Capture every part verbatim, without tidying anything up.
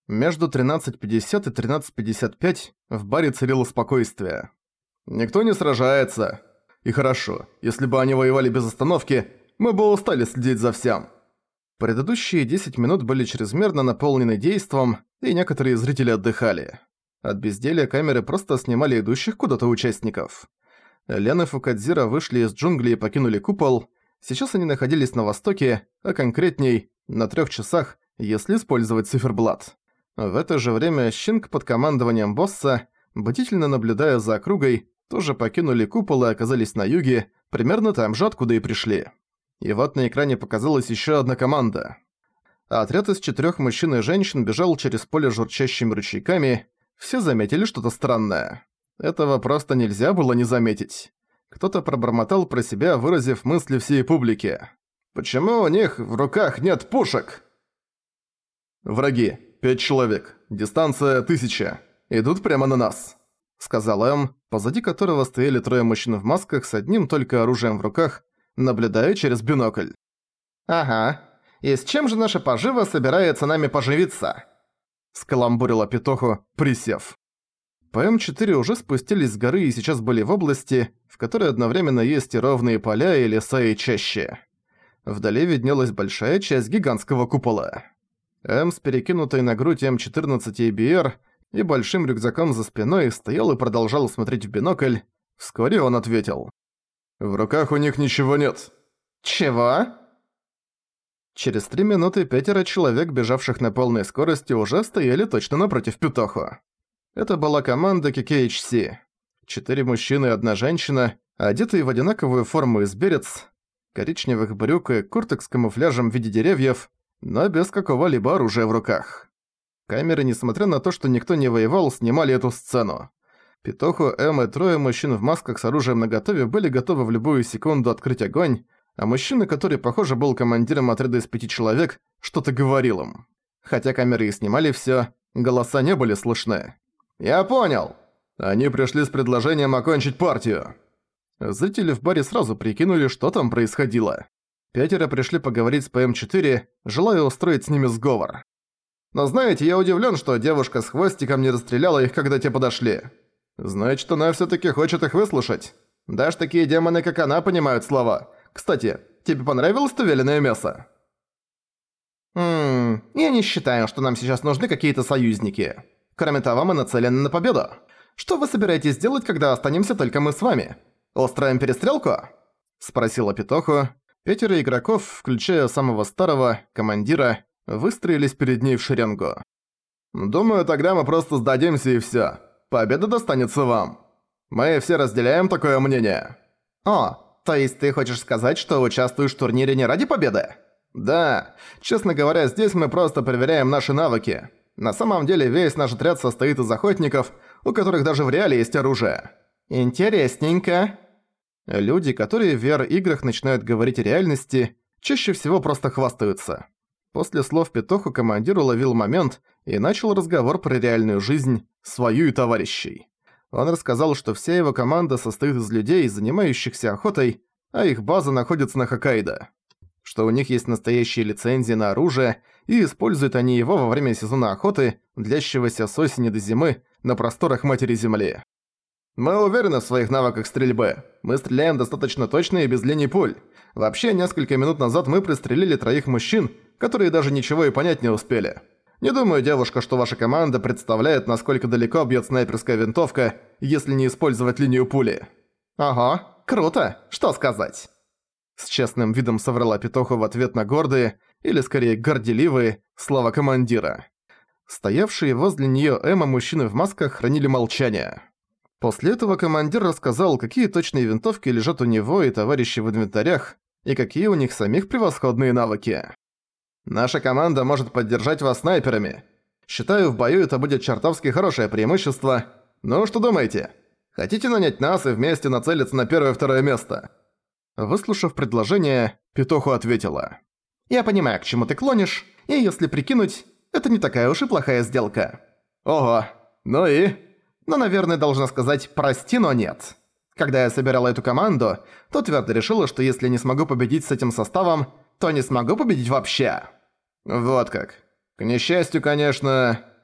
Между тринадцать пятьдесят и тринадцать пятьдесят пять в баре царило спокойствие. Никто не сражается. И хорошо, если бы они воевали без остановки, мы бы устали следить за всем. Предыдущие десять минут были чрезмерно наполнены действом, и некоторые зрители отдыхали. От безделья камеры просто снимали идущих куда-то участников. Лен и Фукадзира вышли из джунглей и покинули купол. Сейчас они находились на востоке, а конкретней, на трех часах, если использовать циферблат. В это же время Щинг под командованием босса, бдительно наблюдая за округой, тоже покинули купол и оказались на юге, примерно там же, откуда и пришли. И вот на экране показалась еще одна команда. Отряд из четырех мужчин и женщин бежал через поле журчащими ручейками. Все заметили что-то странное. Этого просто нельзя было не заметить. Кто-то пробормотал про себя, выразив мысли всей публике. «Почему у них в руках нет пушек?» «Враги. Пять человек. Дистанция тысяча. Идут прямо на нас», — сказал М, позади которого стояли трое мужчин в масках с одним только оружием в руках, наблюдая через бинокль. «Ага. И с чем же наша пожива собирается нами поживиться?» — скаламбурила Петоху, присев. По М четыре уже спустились с горы и сейчас были в области, в которой одновременно есть и ровные поля, и леса, и чащи. Вдали виднелась большая часть гигантского купола. М с перекинутой на грудь М четырнадцать и би эр и большим рюкзаком за спиной стоял и продолжал смотреть в бинокль. Вскоре он ответил. «В руках у них ничего нет». «Чего?» Через три минуты пятеро человек, бежавших на полной скорости, уже стояли точно напротив Пютоху. Это была команда кей кей эйч си. Четыре мужчины и одна женщина, одетые в одинаковую форму из берец, коричневых брюк и курток с камуфляжем в виде деревьев, но без какого-либо оружия в руках. Камеры, несмотря на то, что никто не воевал, снимали эту сцену. Петоху, М и трое мужчин в масках с оружием наготове были готовы в любую секунду открыть огонь, а мужчина, который, похоже, был командиром отряда из пяти человек, что-то говорил им. Хотя камеры и снимали всё, голоса не были слышны. «Я понял. Они пришли с предложением окончить партию». Зрители в баре сразу прикинули, что там происходило. Пятеро пришли поговорить с П М четыре, желая устроить с ними сговор. «Но знаете, я удивлен, что девушка с хвостиком не расстреляла их, когда те подошли. Значит, она всё-таки хочет их выслушать. Даже такие демоны, как она, понимают слова. Кстати, тебе понравилось то вяленое мясо?» «Ммм, я не считаю, что нам сейчас нужны какие-то союзники. Кроме того, мы нацелены на победу. Что вы собираетесь делать, когда останемся только мы с вами? Устроим перестрелку?» – спросила Петоху. Пятеро игроков, включая самого старого, командира, выстроились перед ней в шеренгу. «Думаю, тогда мы просто сдадимся и всё. Победа достанется вам. Мы все разделяем такое мнение». «О, то есть ты хочешь сказать, что участвуешь в турнире не ради победы?» «Да. Честно говоря, здесь мы просто проверяем наши навыки. На самом деле весь наш отряд состоит из охотников, у которых даже в реале есть оружие». «Интересненько». Люди, которые в ви ар-играх начинают говорить о реальности, чаще всего просто хвастаются. После слов Петоху командир уловил момент и начал разговор про реальную жизнь, свою и товарищей. Он рассказал, что вся его команда состоит из людей, занимающихся охотой, а их база находится на Хоккайдо. Что у них есть настоящие лицензии на оружие, и используют они его во время сезона охоты, длящегося с осени до зимы, на просторах Матери Земли. «Мы уверены в своих навыках стрельбы. Мы стреляем достаточно точно и без линий пуль. Вообще, несколько минут назад мы пристрелили троих мужчин, которые даже ничего и понять не успели. Не думаю, девушка, что ваша команда представляет, насколько далеко бьет снайперская винтовка, если не использовать линию пули». «Ого, круто, что сказать?» С честным видом соврала Петоху в ответ на гордые, или скорее горделивые, слова командира. Стоявшие возле неё М и мужчины в масках хранили молчание. После этого командир рассказал, какие точные винтовки лежат у него и товарищей в инвентарях, и какие у них самих превосходные навыки. «Наша команда может поддержать вас снайперами. Считаю, в бою это будет чертовски хорошее преимущество. Ну, что думаете? Хотите нанять нас и вместе нацелиться на первое и второе место?» Выслушав предложение, Петоху ответила. «Я понимаю, к чему ты клонишь, и если прикинуть, это не такая уж и плохая сделка». «Ого, ну и?» «Но, наверное, должна сказать «прости, но нет». Когда я собирала эту команду, то твердо решила, что если не смогу победить с этим составом, то не смогу победить вообще». «Вот как. К несчастью, конечно...»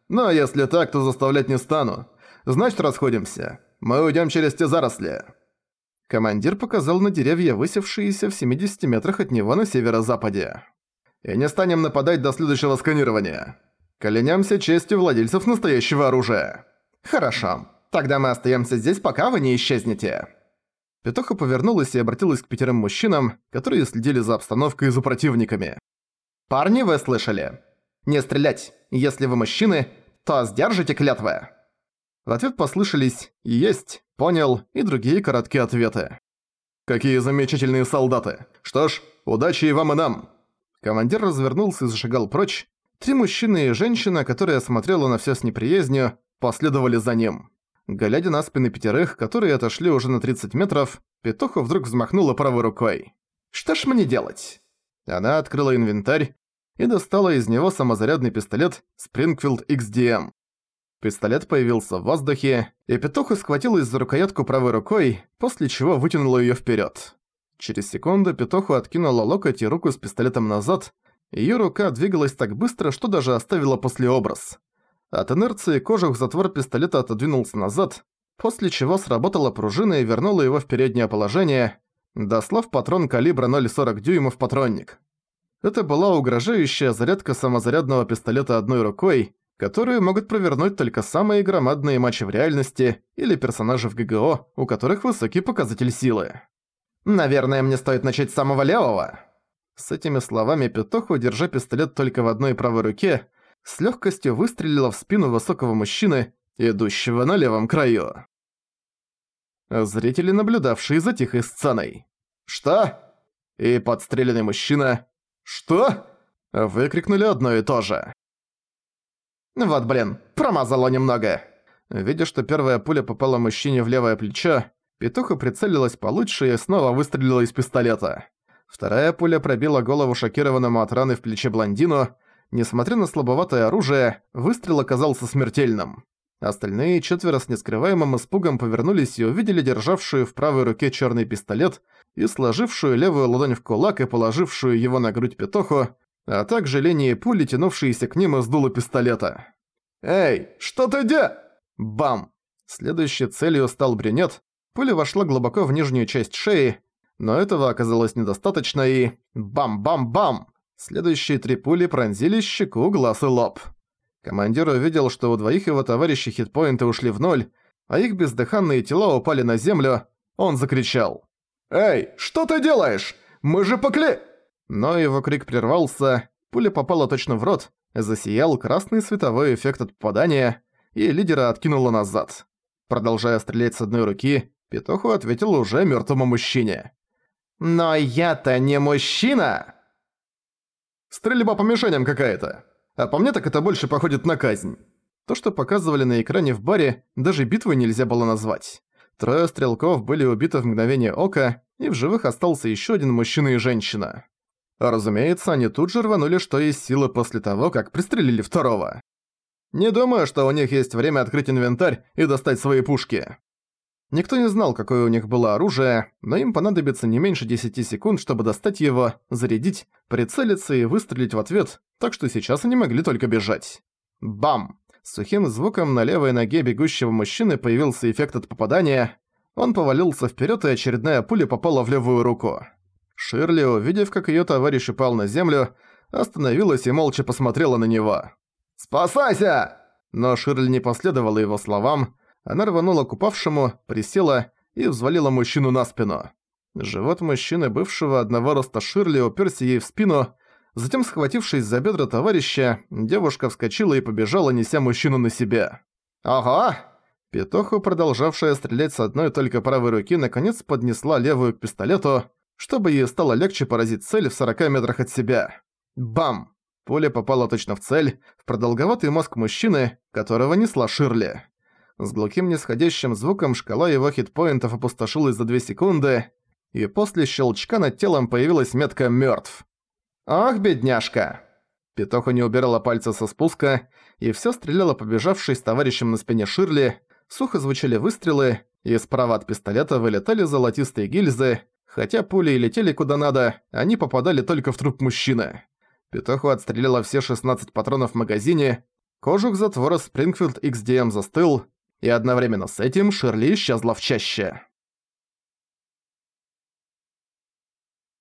Но если так, то заставлять не стану. Значит, расходимся. Мы уйдем через те заросли». Командир показал на деревья, высевшиеся в семидесяти метрах от него на северо-западе. «И не станем нападать до следующего сканирования. Клянемся честью владельцев настоящего оружия». «Хорошо. Тогда мы остаемся здесь, пока вы не исчезнете». Петуха повернулась и обратилась к пятерым мужчинам, которые следили за обстановкой и за противниками. «Парни, вы слышали? Не стрелять. Если вы мужчины, то сдержите клятвы». В ответ послышались «Есть», «Понял» и другие короткие ответы. «Какие замечательные солдаты! Что ж, удачи и вам, и нам!» Командир развернулся и зашагал прочь. Три мужчины и женщина, которая смотрела на всё с неприязнью, последовали за ним. Глядя на спины пятерых, которые отошли уже на тридцать метров, Петуха вдруг взмахнула правой рукой. «Что ж мне делать?» Она открыла инвентарь и достала из него самозарядный пистолет Springfield икс ди эм. Пистолет появился в воздухе, и Петуха схватилась за рукоятку правой рукой, после чего вытянула её вперёд. Через секунду Петуха откинула локоть и руку с пистолетом назад, её рука двигалась так быстро, что даже оставила послеобраз. От инерции кожух затвор пистолета отодвинулся назад, после чего сработала пружина и вернула его в переднее положение, дослав патрон калибра ноль целых сорок дюймов в патронник. Это была угрожающая зарядка самозарядного пистолета одной рукой, которую могут провернуть только самые громадные матчи в реальности или персонажи в гэ гэ о, у которых высокий показатель силы. «Наверное, мне стоит начать с самого левого». С этими словами Петуха, держа пистолет только в одной правой руке, с легкостью выстрелила в спину высокого мужчины, идущего на левом краю. Зрители, наблюдавшие за тихой сценой. «Что?» И подстреленный мужчина. «Что?» Выкрикнули одно и то же. «Вот блин, промазало немного». Видя, что первая пуля попала мужчине в левое плечо, Петуха прицелилась получше и снова выстрелила из пистолета. Вторая пуля пробила голову шокированному от раны в плече блондину. Несмотря на слабоватое оружие, выстрел оказался смертельным. Остальные четверо с нескрываемым испугом повернулись и увидели державшую в правой руке чёрный пистолет и сложившую левую ладонь в кулак и положившую его на грудь Петуху, а также линии пули, тянувшиеся к ним из дула пистолета. «Эй, что ты де?» Бам! Следующей целью стал брюнет. Пуля вошла глубоко в нижнюю часть шеи, но этого оказалось недостаточно и... Бам-бам-бам! Следующие три пули пронзили щеку, глаз и лоб. Командир увидел, что у двоих его товарищей хитпоинты ушли в ноль, а их бездыханные тела упали на землю. Он закричал. «Эй, что ты делаешь? Мы же покли...» Но его крик прервался, пуля попала точно в рот, засиял красный световой эффект от попадания, и лидера откинуло назад. Продолжая стрелять с одной руки, Петуху ответил уже мёртвому мужчине. «Но я-то не мужчина!» Стрельба по мишеням какая-то. А по мне так это больше походит на казнь. То, что показывали на экране в баре, даже битвой нельзя было назвать. Трое стрелков были убиты в мгновение ока, и в живых остался еще один мужчина и женщина. А разумеется, они тут же рванули что есть силы после того, как пристрелили второго. Не думаю, что у них есть время открыть инвентарь и достать свои пушки. Никто не знал, какое у них было оружие, но им понадобится не меньше десяти секунд, чтобы достать его, зарядить, прицелиться и выстрелить в ответ, так что сейчас они могли только бежать. Бам! С сухим звуком на левой ноге бегущего мужчины появился эффект от попадания. Он повалился вперед, и очередная пуля попала в левую руку. Ширли, увидев, как ее товарищ упал на землю, остановилась и молча посмотрела на него. «Спасайся!» Но Ширли не последовала его словам. Она рванула к упавшему, присела и взвалила мужчину на спину. Живот мужчины, бывшего одного роста Ширли, уперся ей в спину. Затем, схватившись за бедра товарища, девушка вскочила и побежала, неся мужчину на себе. «Ого!» Петуху, продолжавшая стрелять с одной только правой руки, наконец поднесла левую к пистолету, чтобы ей стало легче поразить цель в сорока метрах от себя. Бам! Пуля попала точно в цель, в продолговатый мозг мужчины, которого несла Ширли. С глухим нисходящим звуком шкала его хитпоинтов опустошилась за две секунды, и после щелчка над телом появилась метка «Мёртв». «Ох, бедняжка!» Петуха не убирала пальца со спуска, и всё стреляла побежавшей с товарищем на спине Ширли, сухо звучали выстрелы, и справа от пистолета вылетали золотистые гильзы, хотя пули и летели куда надо, они попадали только в труп мужчины. Петуху отстрелила все шестнадцать патронов в магазине, Кожух затвора Springfield икс ди эм застыл, и одновременно с этим Ширли исчезла в чаще.